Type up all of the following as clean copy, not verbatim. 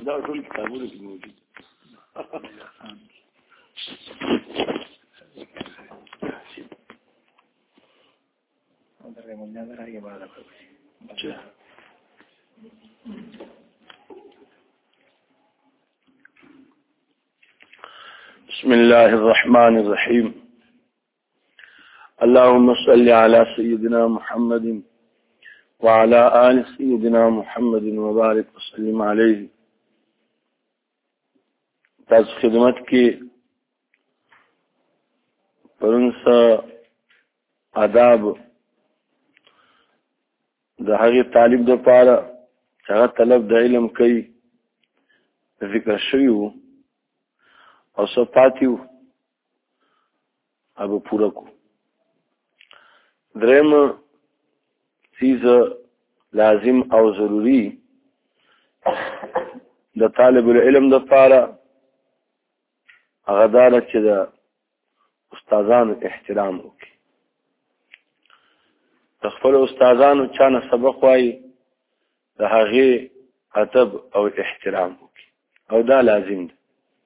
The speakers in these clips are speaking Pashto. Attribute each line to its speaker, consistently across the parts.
Speaker 1: دا ټول کتابونه کې موجود بسم الله الرحمن الرحيم اللهم صل على سيدنا محمد وعلى آل سيدنا محمد وبارك وسلم عليه تاسو خدمت کې پرونسا آداب د هغه طالب د پاره هغه طلب د علم کوي ذکر شوی او صفاتیو ابو پورا کو درم چیز لازم او ضروری د طالب العلم د پاره هغه دار چې د استادانو احترام وکړي د خپل استادانو چانه سبق وایي د هغه ادب او احترام وکړي او دا لازم دی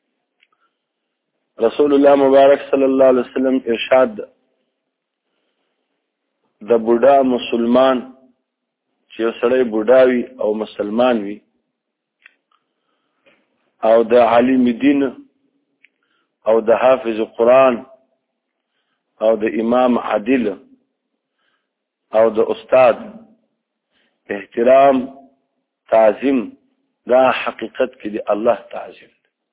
Speaker 1: رسول الله مبارک صلی الله علیه وسلم ارشاد د بوډا مسلمان چې سړی بوډاوي او مسلمان وي او د عالم دین او د حافظ قرآن او د امام عادل او د استاد احترام تعظیم دا حقیقت کې دی الله تعظیم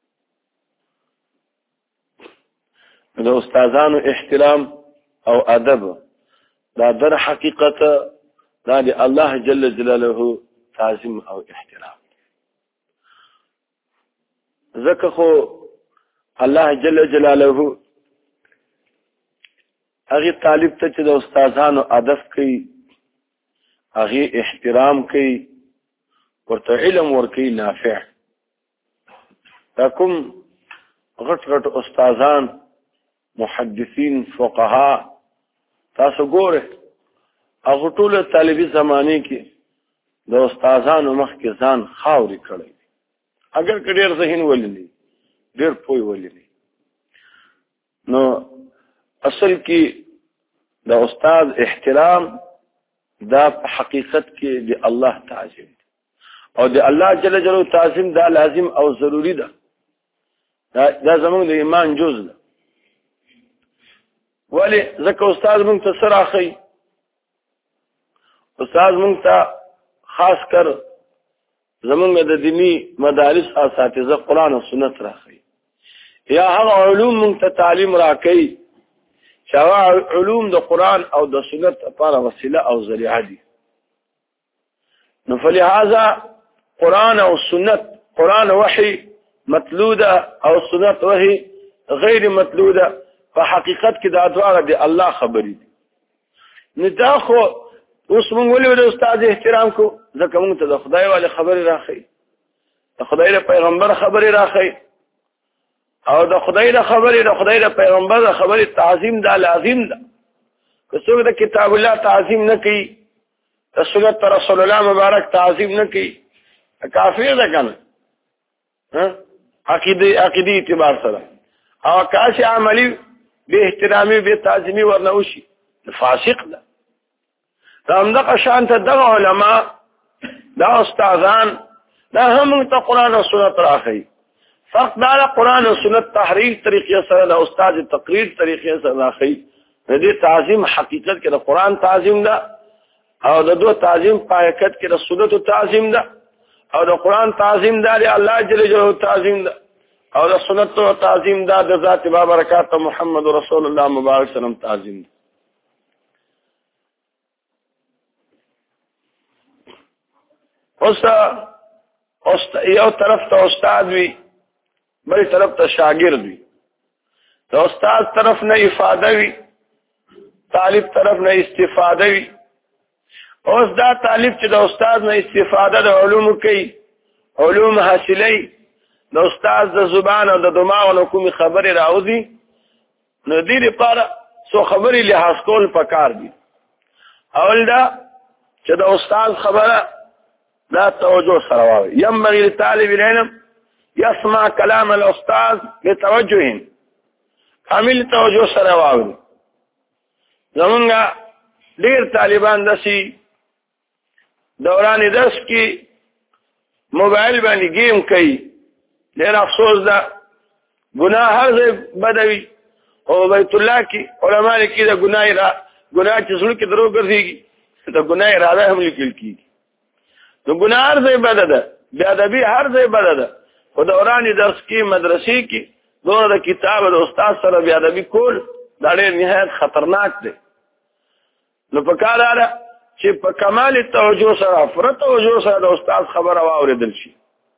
Speaker 1: د استادانو احترام او ادب دا در حقیقت دا دی الله جل جلاله تعظیم او احترام ځکه خو الله جل جلاله هغه طالب ته چې د استادانو ادب کوي هغه احترام کوي ورته علم ورکوي نافع دا کوم غټ غټ استادان محدثین فقها تاسو ګوره هغه ټول طالبي زمانه کې د استادانو مخ کې ځان خاوري کړی اگر کډیر ذهن وللی ډیر پوي وللی نو اصل کې د استاد احترام دا په حقیقت کې د الله تعظیم او د الله جل جلاله تعظیم دا لازم او ضروری ده دا زموږ د ایمان جز ده ولی ځکه استاد موږ ته سره اخی استاد موږ ته خاص کر زموږ د دینی مدارس اساتذه قرآن او سنت راخی یا هغه علوم موږ ته تعلیم راکړي شوا علوم د قرآن او د سنت لپاره وسیله او ذریعہ دي نو فلهذا قرآن او سنت قرآن وحي متلوده او سنت وحي غیر متلوده په حقیقت کې دا دواړه د الله خبرې دي نو دا خو اوس موږ ولې د استاد احترام کو ځکه موږ ته د خدای والے خبرې راخی د خدای له پیغمبر خبرې راخی او د خدای له خبرې د خدای له پیغمبر خبرې تعظیم دا لازم ده که څوک د کتاب الله تعظیم نه کوي د سنت رسول الله مبارک تعظیم نه کوي کافر ده کنه عقیدی اعتبار سره او کاش عملی به احترامی به تعظیمی ورنوشي فاسق ده دا همدغه شان ته دغه علما دا استادان دا هم ته قرآن او سنت راخی فقط دا قرآن او سنت تحریف طریقې سره د استاد تقریر طریقې سره راخی د دې تعظیم حقیقت کې د قرآن تعظیم ده او د دوه تعظیم پایکت کې د سنت تعظیم ده او د قرآن تعظیم ده د الله جل جلاله تعظیم ده او د سنت او تعظیم دا د ذات بابرکات محمد رسول الله مبارک سلام تعظیم دی اوس یو طرف ته استاد وي بل طرف ته شاګرد وي د استاد طرف نه افاده وي طالب طرف نه استفاده وي اوس دا طالب چې د استاد نه استفاده د علوم کوي علوم حاصلې د استاد د زبان او د دماغ له کومې خبرې راوځي نو دې لپاره څو خبرې لحاظ کول پکار دي اول دا چې د استاد خبره لا توجه سره واوي ينبغي لطالب العلم يسمع كلام الاستاذ بتوجه عامل توجه سره واوري زمونږ ډیر طالبان دسي دوران درس کې موبایل باندې گیم کوي ډیر افسوس ده ګناه هر ځای بدوي او بیت الله کې علما لیکي دا ګناه چې زړه کې درو ګرځيږي دا ګناه اراده هم لیکل کیږي نو ګناه هر ځای بد ده بیا ادبي هر ځای بد ده خو دوران درس کې مدرسې کې دغه د کتاب د استاد سره بیا ادبي کول دا ډېر نهایت خطرناک دی نو په کار ده چې په کمال توجه سره فرت توجه سره د استاد خبره واوریدل شي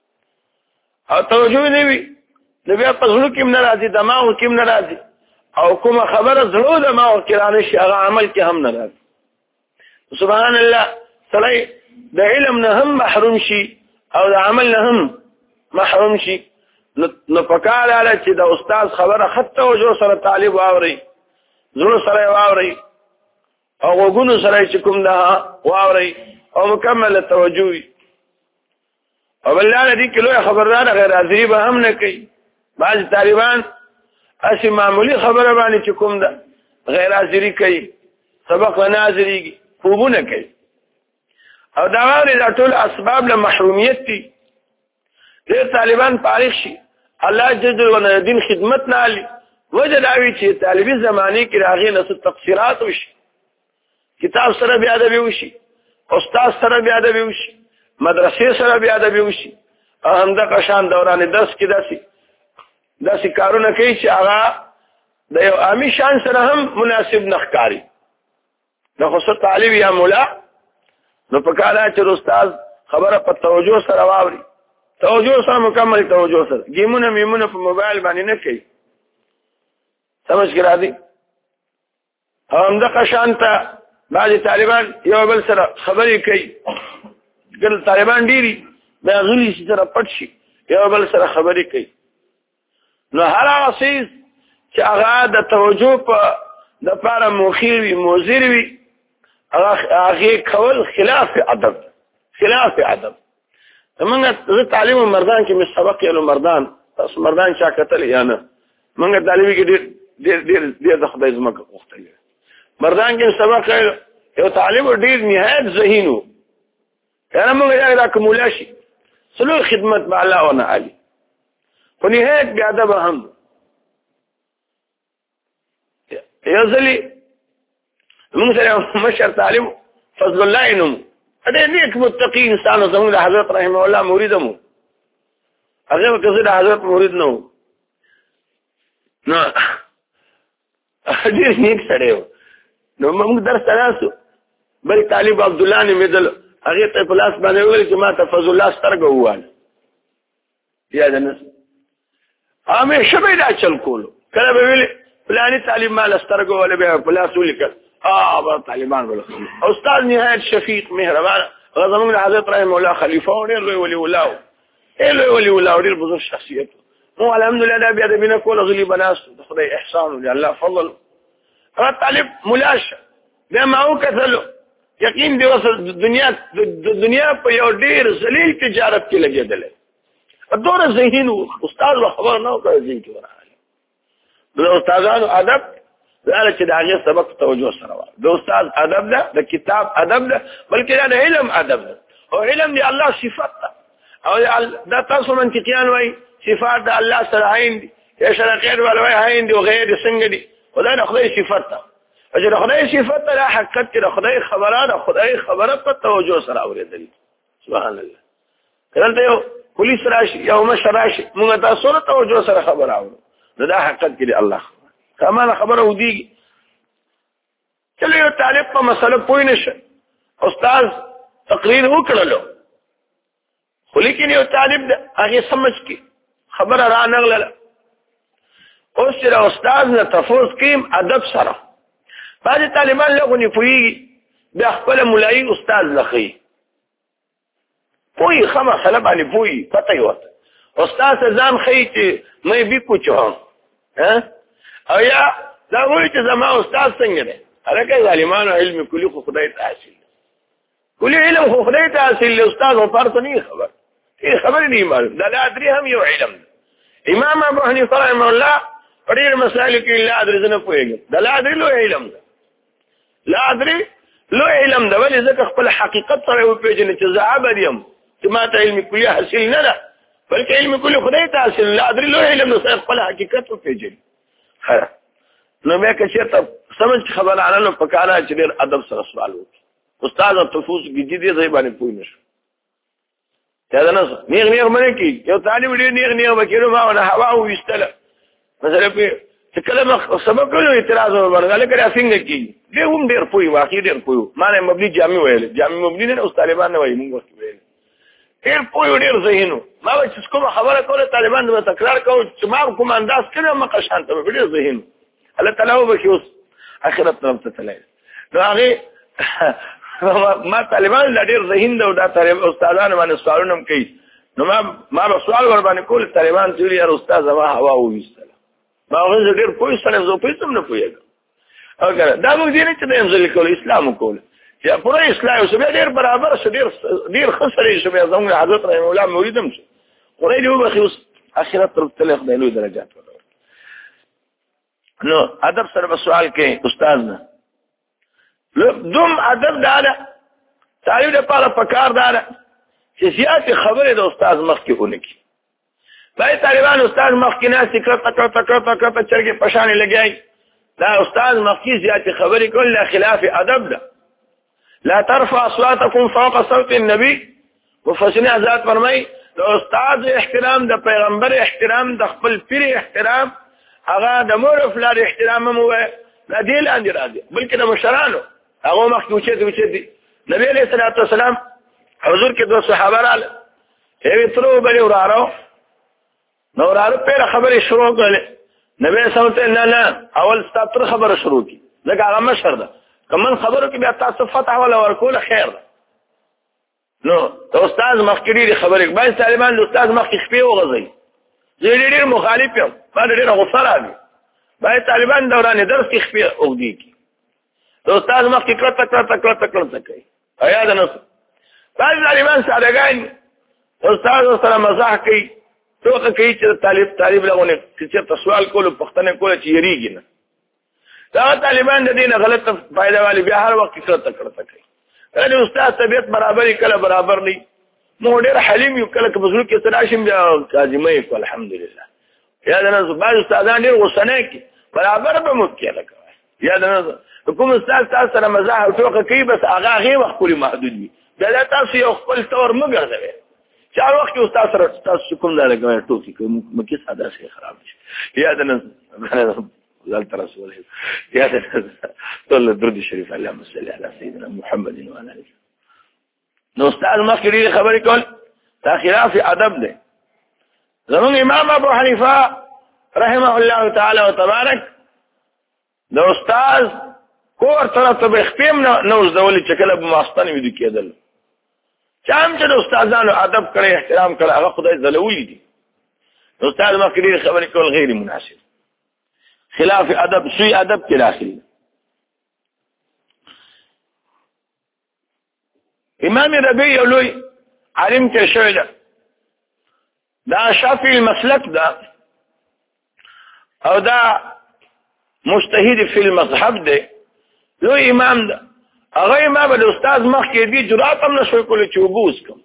Speaker 1: او توجه نه وي نو بیا په زړه کې نه راځي دماغ کې نه راځي او کومه خبره زړه دماغ کې رانه شي هغه عمل کې هم نه راځي سبحان الله سړی د علم نه هم محروم شي او د عمل نه هم محروم شي نو پکار اله چې د استاد خبره خط توجه سره طالب واوري زړه سره واوري او وګونو سره چې کوم ده واوري او مکمل توجه وي او بلانه دي کلو خبردار غیر حاضری به هم نه کوي بعض طالبان اسی معمولی خبره باندې چې کوم ده غیر حاضری کوي سبق نه حاضریږي خوبونه کوي او دا غوړي د ټول اسباب له محرومیت دي ډېر طالبان فارغ شي الله جل وعلا دین خدمت نه علي وجه دا وی چې طالبي زمانه کې راغی نو تقصيرات وشي کتاب سره بیا ادب وشي استاد سره بیا ادب وشي مدرسې سره بیا ادب وشي همدا شان دوران درس کې داسې کارونه کوي چې هغه د یو عامي شان سره هم مناسب نه ښکاري د خصوص طالب یا مولا نو په کاله چې استاد خبره په توجه سره واوري توجه سره مکمل توجه سره گیمونه میمونه په موبایل باندې نه کوي سمجھ کې راځي همدا شان ته بعض طالبان یو بل سره خبرې کوي ګل طالبان ډيري به غلي سره پټ شي یو بل سره خبرې کوي نو هر هغه څه چې هغه د توجه په د لپاره مخیر وي موزر وي هغه کول خلاف ادب موږ تعلیم مردان کې مسابقه له مردان تاسو مردان چا کتل یا نه موږ تعلیمي کې ډېر د خدای زمکه وختلی مردان کې سبق یو طالب ډېر نهایت ذهینو یعنی موږ دا کومولا شي سلو خدمت با الله و نه علي په نهایت بیا ادب هم یزلی موږ سره مشر طالب فضل الله انم هذا نیک متقی انسان زموږ د حضرت رحمه الله مریدمو هغه کله د حضرت مرید نو ډېر نیک سره نو موږ درس تراسو بل طالب عبد الله نه مدل هغه ته پلاس باندې ویل چې ما ته فضل الله سترګو وواله یا دنس امه شبه دا چل کولو کله به ویل پلاني طالب مال سترګو ولا به پلاس ولیکل طالبان ولا استاد نهایت شفیق مهربان غزمون حضرت رحمه الله خلیفہ او ډېر ولي ولاو ډېر بزرگ شخصیت مو الحمدلله دا بیا د بنا کول غلی بناس خدای احسان ولله الله فضل هغه طالب ملاش دا ما وکړلو یقین دی اوس دنیا په یو ډېر ذلیل تجارت کې لګیدل دوره ذهین استاد خبر نه کوي ذهن کې ورغلی د استادانو ادب دا چې د هغه سبق توجه سره و د استاد ادب ده د کتاب ادب ده بلکې د علم ادب ده او علم دی الله صفات ده او دا تاسو منطقيان وای صفات د الله سره عین دي اشاره غیر ولوي عین دي او غیر څنګه دي خدای د خدای صفات ده اجر خدای صفات له حقیقت کې خدای خبره په توجه سره اوریدل سبحان الله کله ته پولیس راشي یا مشر راشي موږ تاسو سره توجه سره خبر اورو دا حقیقت کې الله کمال خبره ودی چلو یو طالب په مسله پوه نشه استاد تقریر وکړلو خو لیکن یو طالب هغه سمجھ کی خبره را نغله اوس چې استاد نه تفوس کیم ادب سره بعض طالبان لغونی پوي د خپل مولای استاد لخي پوي خمه خلب علي پوي پته یو استاد ځان خي چې مې به کوچو ها او یا دا وایي چې زما استاد څنګه دی هغه ظالمانو علم کلی خو خدای ته حاصل کلی علم خو خدای ته حاصل استاد او فرض نه خبر خبر نه معلوم دا لا ادري هم یو علم امام ابو حنیفه رحمه الله په ډېر مسائل کې لا ادري نه پوهیږي دا لا ادري لو علم ده لا ادري لو علم ده ولې ځکه خپل حقیقت سره وپېژنې چې زه عبد یم چې ما ته علم کلی حاصل نه ده بلکې علم کلی خدای ته حاصل لا ادري لو علم ده خپل حقیقت وپېژنې نو بیا که چېرته سمجھ خبره عنه په کاره چې ډېر ادب سره سوال وکړي استاد تفوس کې دې ځای باندې پوه نه شو دا نه نیغ نیغ باندې کې یو طالب ډېر نیغ نیغ وکړو ما ونه هوا وېستله مثلا په چې کله سبق کولو اعتراض ورغله کړه څنګه کې دې هم ډېر پوي واقعي ډېر پوي ما نه مبني جامع ویل جامع مبني نه اوس طالبان نه وایي موږ وخت ویل ډېر پوي ډېر ذهنو ما چې کوم خبره کوله طالبان به تکرار کوي چې ما کوم انداز کړو ما قشان ته ډېر ذهنو الله تعالی وبخي اوس اخرت طرف ته تلای نو هغه ما طالبان لا ډېر ذهن دا د طالب استادانو باندې سوالونه کوي نو ما سوال ور باندې کول طالبان چې یار استاد زما هوا وېستله ما غوښتل ډېر پوه سره زه پېڅم نه پوهېږم اگر دا موږ دې نه چې د امزل کول اسلام کول چې پوره اسلام اوس به ډېر برابر شه ډېر خسرې شه به زموږ حضرت رحم الله موریدم شه خدای دې وبخي اوس اخرت طرف ته خدای له درجات نو ادب سره سوال کوي استاد نه دوم ادب داله تعلیم لپاره پکار داله چې زیات خبره د استاد مخ کې ونه کی بای طالبان استاد مخ کې نه تکړه چرګې پشانې لګای دا استاد مخ کې زیات خبرې کول لا خلاف ادب ده لا ترفع اصواتكم فوق صوت النبي مفسرین حضرات فرمای د استاد احترام د پیغمبر احترام د خپل پیر احترام هغه د مور فلار احترام مو لا دی لاندې راځي بلکې د مشرانو هغه مخ کې وچې دي نبی علیہ الصلوۃ والسلام حضور کې دوه صحابه رااله یې ترو بلی ورارو نو ورارو په خبره شروع کړل نبی صلی الله علیه وسلم اول ستاتر خبره شروع کی ځکه هغه مشر ده کوم خبرو کې بیا تاسو فتح ولا ورکول خیر ده نو استاد مخکري خبره باندې طالبان د استاد مخکې خپې وغځي زه ډېر مخالف یم ما ډېر غوسه راغی باندې طالبان دوران درس کې خپې وغدي کی د استاد مخکې کړه کوي ایا ده نو بعض طالبان سادهګان استاد سره مزاح کوي توګه کوي چې طالب لغونه چې سوال کولو پښتنه کوله چې یریږي نه دا طالبان د دین غلط فائدہ والی بیا هر وخت کړه کوي دا استاد طبيعت برابر کله برابر نه نو ډېر حلیم یو کله بزرګ کې تراشم بیا کاظمه کو الحمدلله یا دا بعض استادان ډېر غوسنه کوي برابر به مو کې لګوي یا دا کوم استاد تاسو سره مزاح او توګه کوي بس هغه غي وخت کولی محدود وي دا تاسو یو خپل تور مګرځوي چار وخت استاد سره تاسو کوم دا لګوي ټوکی کوم مکه ساده شي خراب شي یا دا نه زال رسول يا طول الدرد الشريف اللهم صل على سيدنا محمد وعلى اله نو استاد مخکې خبرې کول دا خلاف ادب دی زمون امام ابو حنیفه رحمه الله تعالی وتبارک د استاد کور طرف ته خپم نو زول چې کله ماستان ویل کېدل چام چې د استادانو ادب کړي احترام کړي هغه خدای زلولی دي استاد مخکې خبرې کول غیر مناسب خلاف ادب سوی ادب کے داخل امام ربیع لوی عالم کے شوی دا شافعی المسلک دا او دا مجتهد فی المذهب دے لوی امام دا هغه امام د استاد مخ کې دی جرأت هم نشوي کولی چې وبوس کوم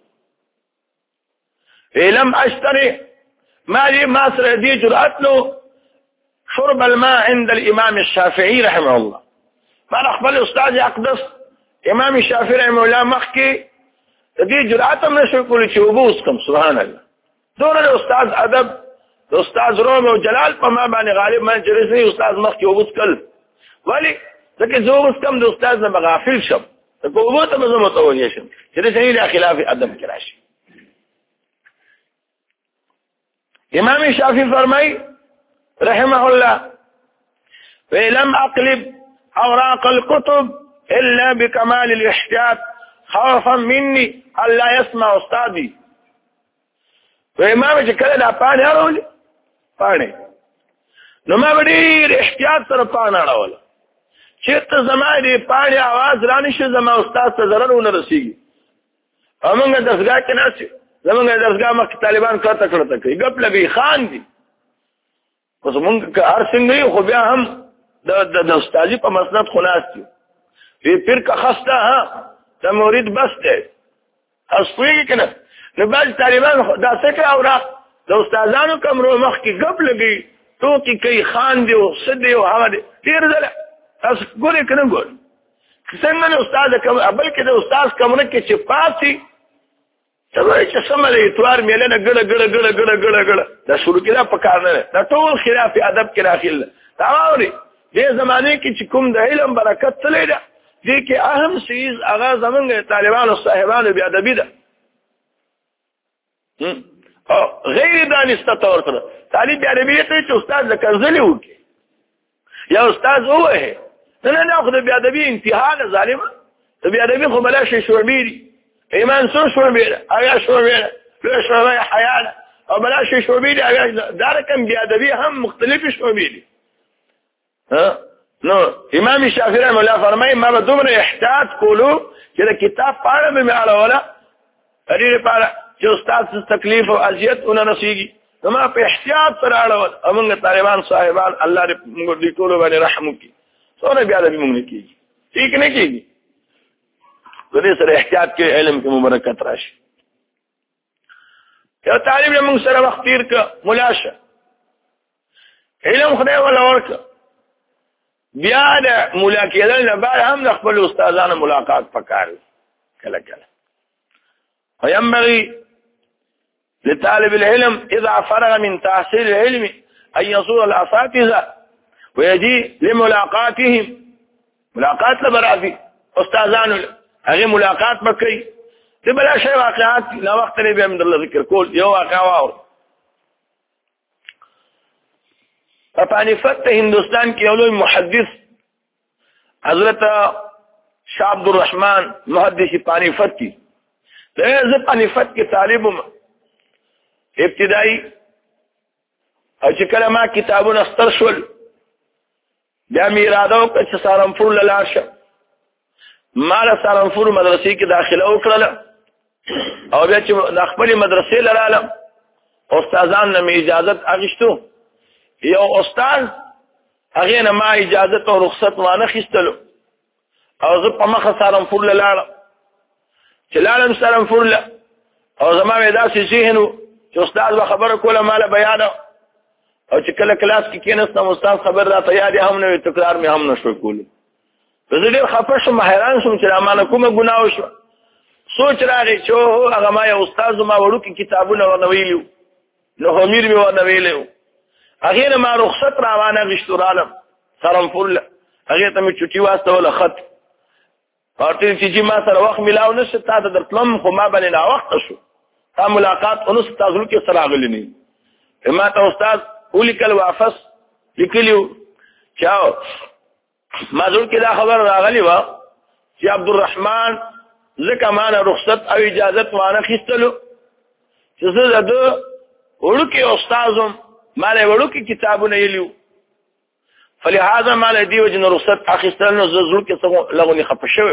Speaker 1: علم اشتري ما سره دی جرأت نو شرب الماء عند الإمام الشافعي رحمه الله ما أقبل أستاذ أقدس إمام الشافعي رحمه الله مخكي دي جرأة من شكل تشوبوسكم سبحان الله دون الأستاذ أدب الأستاذ رومي وجلال فما باني غالب ما جرسني أستاذ مخكي وبوسكل ولي لكن زوبوسكم دي أستاذنا بغافل شب وبوتا مزمت أول يشم جرسني لا خلاف أدب كراشي إمام الشافعي فرمي رحمه الله ولم أقلب أوراق الكتب إلا بكمال الاحتياط خوفا مني ألا يسمع أستاذي وإمام كلا لا پانی اړول پانی نو ما ډېر احتیاط سره پانی اړول چې ته زما دې پانی आवाज رانه شي زما استاد ته ضرر ونه رسیږي امنګ دغه کې ناس زمونږ درسګاه مخکې طالبان کړه کړه کوي ګپ لګي خان دي اوس مونږ هر څنګه خو بیا هم د استادي په مسند خلاص دي پیر کا خسته ها د مرید بس دی اصلي کنه نو بعض طالبان دا څه او را د استادانو کمرو مخ کې ګپ لګي ټوکی کوي خان دی او سدي او هغه دی تیر ځله تاسو ګورئ کنه ګور څنګه نو استاد کوم بلکې د استاد کمره کې چې پاتې سمای چې سملې اتوار میله نه ګړه دا شروع کړه په کار نه دا ټول خلاف ادب کې داخل دا اوري دې زمانه کې چې کوم د علم برکت تللی ده دې کې اهم چیز هغه زمونږ طالبانو صاحبانو بیا ادبي ده او غیر دانسته تور سره طالب بیا ادبي ته چې استاد لکنځلې وکي یا استاد وه نه ناخذ بیا ادبي انتها ظالمه بیا ادبي خو بلا شي شعبي ایمان سو شعبي ایا شعبي شعبي حیاله او بلا شي شعبي دا کوم بیا ادبي هم مختلف شعبي دي ها نو امام شافعي رحمه الله فرمایي ما به دومره احتیاط کولو چې د کتاب پاړه به معاله ولا اړې پاړه چې استاد څه تکلیف او اذیت ونه نصيږي نو ما په احتیاط سره اړول امنګ طالبان صاحبان الله دې ټول باندې رحم وکړي څونه بیا دې موږ نه کیږي ٹھیک نه کیږي دې سره احتیاط کې علم کې مبارکت راشي یو طالب له موږ سره وخت تیر ک ملاشه علم خدای ولا ورک بیا د ملاقات نه بعد هم د خپل استادانو ملاقات پکار کله کله وينبغي لطالب العلم اذا فرغ من تحصيل العلم ان يزور الاساتذه ويجي لملاقاتهم ملاقات لبرافي استادانو هغه ملاقات وکړي ته بلا شی واقعات لا وخت لري به هم د ذکر کول یو واقعا واو پانیفت هندوستان کې اولوی محدث حضرت شاه عبد الرحمن محدث پانیفت کی زه پانیفت کې طالبم ابتدائي او چې کله ما کتابونه ستر شول بیا مې اراده وکړه چې سهارنپور لاړ شم ما له سهارنپور مدرسې کې داخله وکړله او بیا چې د خپلې مدرسې لرالم استادان نه مې اجازت اخیستو یو استاد هغه نه ما اجازه او رخصت وانه خستلو او زه په مخه سهارنپور لاړم چې لاړم سهارنپور او زما ودا سي ذهن چې استاد خبره کوله مال بیان او چې کله کلاس کې کېناستم استاد خبر راته یاد هم نه تکرار مې هم نشو کولو زه ډېر خفه شوم حیران شوم چې ما کومه ګناه وشو سوچ راغی چې هغه ما یو استاد ما وړو کې کتابونه ورنویلو نو همیر مې ورنویلو هغه نه ما رخصت روانه غشتورالم سهارنپور هغه ته مې چټي واستوله خط ورته چې ما سره وخت ملاو نشته تا ته درتلم خو ما باندې نا وخت شو تا ملاقات اونس تاسو کې سره غلې نه ما ته استاد ولیکل واپس لیکلیو چاو ما زول کې دا خبر راغلی و چې عبد الرحمن زکه معنا رخصت او اجازت وانه خستلو چې زه د ورکه استادم مال ورکه کتابونه یلیو فلهذا مال دی وجن رخصت اخستل نو زول کې څنګه لغونی خپشوي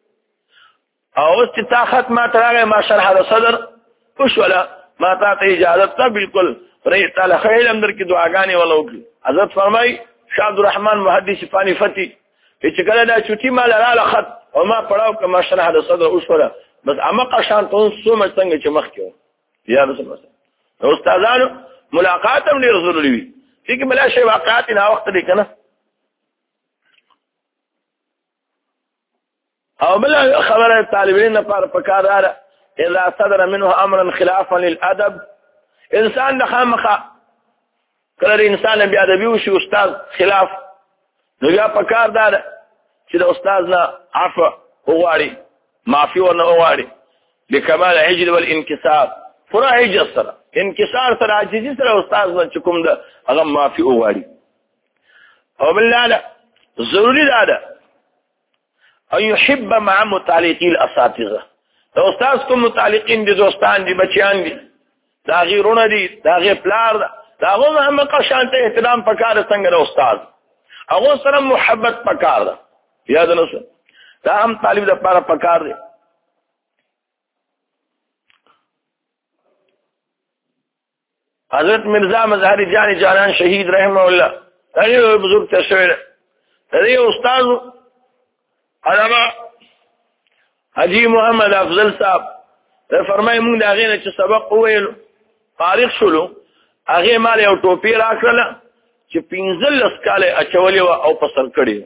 Speaker 1: او استطاعت ما تراغه ما شرح الصدر وش ولا ما ته اجازت ته بالکل پرې تعالی خیر اندر کې دعاګانې ولا وکړي حضرت فرمای شاه عبد الرحمن محدث پانیفتی چې کله دا چټي مال رااله خط او ما پړاو کما شرح الصدر وش ولا بس امقه شان ته سوم څنګه چې مخ کې یا رسول الله استادانو ملاقات هم ډیر ضروري وي چې بلا شی واقعات نه وخت دی کنه او بلا خبره طالبین لپاره پکار را اذا صدر منه امرا خلافا للادب انسان د خامخه کله انسان بیا ادبي وشي استاد خلاف نو بیا پکار دار چې د استاد نه عفو وغواړي معافي ورنه وغواړي لکمال عجز والانكسار فرا عجز سره انکسار سره عاجزي سره استاد نه کوم د هغه معافي وغواړي او بالله ضروري ده ان يحب مع متعلقي الاساتذه استاد کوم متعلقین دي دوستان دي بچیان دي دا غیرونه دي دا غیر پلار دا هغه هم قشانته احترام پکار څنګه د استاد هغه سره محبت پکار ده یاد نه څه دا هم طالب د لپاره پکار دي حضرت مرزا مظهری جان جانان شهید رحمه الله دغه بزرگ تشویر دغه استاد علامه حاجی محمد افضل صاحب فرمای مونږ دا غینه چې سبق وویلو فارغ شولو هغه مال یو ټوپی راکړه چې 15 کاله اچولې او پسر کړی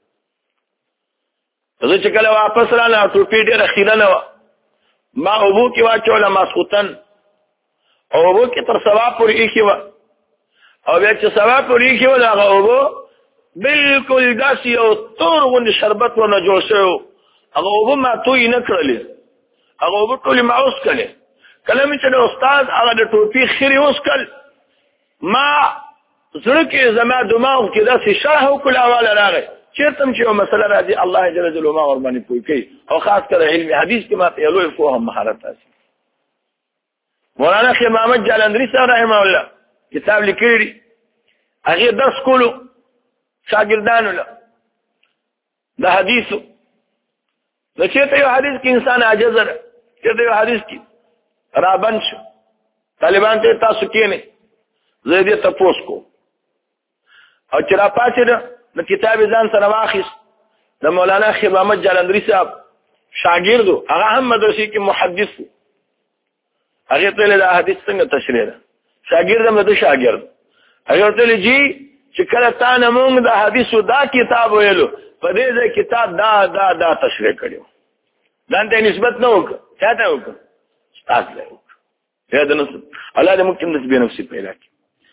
Speaker 1: زه چې کله واپس رااله ټوپی ډیره خیره نه و ما ابو کې واچوله ماسختن او ابو کې تر سبا پورې کې و او بیا چې سبا پورې کې و دا ابو بالکل داسې او تور غوندې شربت ونه جوړ شو هغه ابو ما توي نه کړلې هغه ابو ټولې ما اوس کړلې کله مې چې د استاد هغه د ټوپی خیرې اوس کړ ما زړه کې زما دماغ کې داسې شرح وکړ اواله راغی چیرته چې یو مسله راځي الله جل جلاله ما ور باندې پوي کوي او خاص کر علم حدیث کې ما ته لوی فهم مهارت حاصل مولانا شیخ محمد جالندری صاحب رحمه الله کتاب لیکلی هغه درس کولو شاګردانو له د حدیثو نو چې یو حدیث کې انسان عاجز دی چې یو حدیث کې رابن شو طالبان ته تاسو کې نه زه دې تاسو کو او چې را پاتې د کتاب ځان سره واخیس د مولانا شیخ محمد جالندری صاحب شاګردو هغه هم مدرسې کې محدث هغه ته له حدیث څنګه تشریح ده شاګرد هم د شاګرد هغه ته لږی چې کله تا نه موږ د حدیثو دا کتاب ویلو په دې ځای کتاب دا تشریح کړو ځان ته نسبت نه وکړه چاته وکړه استاد له وکړه دا نو الله دې موږ ته نسبت نفسي پیدا کړي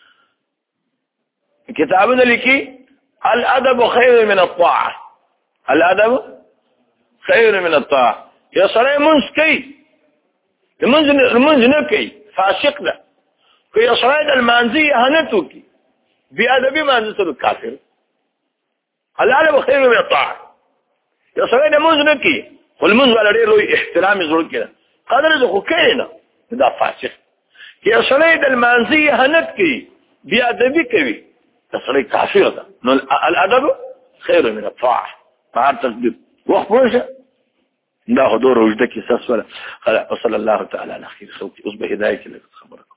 Speaker 1: کتابونه لیکي الادب خير من الطاعه الادب خير من الطاعه يا سره منځ کوي منځ نه کوي فاسق ده که یا سره د المانزي اهانت وکي بیا ادبي منځ سره کافر الادب خير من الطاعه یا سره د منځ نه کوي والمنځ ولا ډېر لوی احترام زړه کړه قدر زه خو کینه دا فاسق یا سره د المانزي اهانت کوي بیا ادبي کوي تصريح كافر ده الأدب خير من الطاعة مع التقدير وخبوشة ناخذ دور وجدك يساس ولا وصلى الله تعالى على خير صوتي أصبح هداية لك خبرك